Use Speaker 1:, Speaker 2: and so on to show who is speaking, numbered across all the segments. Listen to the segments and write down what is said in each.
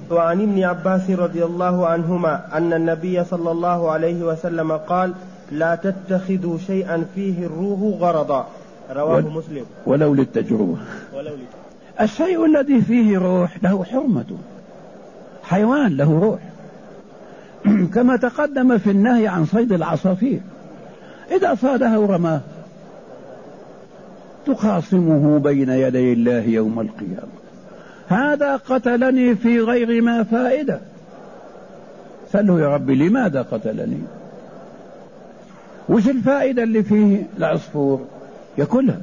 Speaker 1: وعن ابن عباس رضي الله عنهما أن النبي صلى الله عليه وسلم قال: لا تتخذوا شيئا فيه الروح غرضا. رواه مسلم.
Speaker 2: ولو للتجربة. الشيء الذي فيه روح له حرمته، حيوان له روح، كما تقدم في النهي عن صيد العصافير، إذا صاده ورماه تخاصمه بين يدي الله يوم القيامة: هذا قتلني في غير ما فائدة. سأله: يا ربي لماذا قتلني؟ وش الفائدة اللي فيه؟ العصفور يأكلها،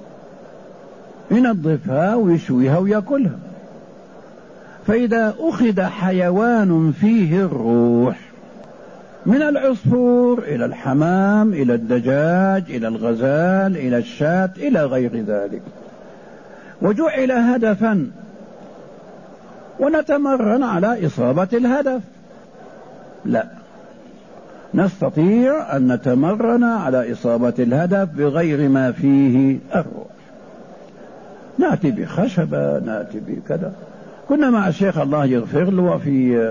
Speaker 2: ينظفها ويشويها ويأكلها. فإذا أخذ حيوان فيه الروح، من العصفور إلى الحمام إلى الدجاج إلى الغزال إلى الشاة إلى غير ذلك، وجعل هدفا، ونتمرن على إصابة الهدف؟ لا، نستطيع أن نتمرن على إصابة الهدف بغير ما فيه الروح. نأتي بخشبة، نأتي بكذا. كنا مع الشيخ الله يغفر له في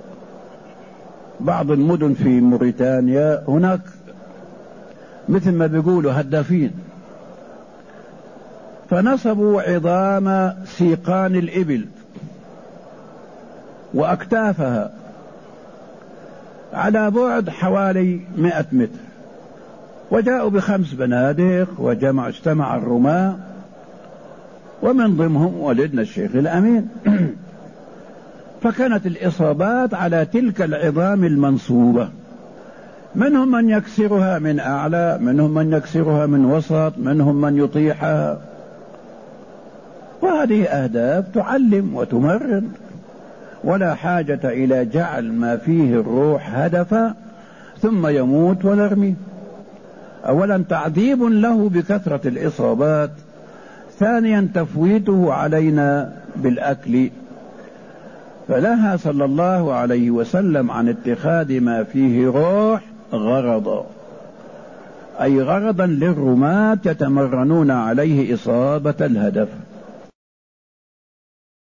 Speaker 2: بعض المدن في موريتانيا، هناك مثل ما بيقولوا هدافين، فنصبوا عظام سيقان الإبل وأكتافها على بعد حوالي 100 متر، وجاءوا ب5 بنادق، اجتمع الرماة، ومن ضمنهم والدنا الشيخ الأمين. فكانت الإصابات على تلك العظام المنصوبة، منهم من يكسرها من أعلى، منهم من يكسرها من وسط، منهم من يطيحها. وهذه أهداف تعلم وتمرن، ولا حاجة إلى جعل ما فيه الروح هدفا ثم يموت ونرميه. أولا تعذيب له بكثرة الإصابات، ثانيا تفويته علينا بالأكل. فنهى صلى الله عليه وسلم عن اتخاذ ما فيه روح غرضا، أي غرضا للرماة يتمرنون عليه إصابة الهدف.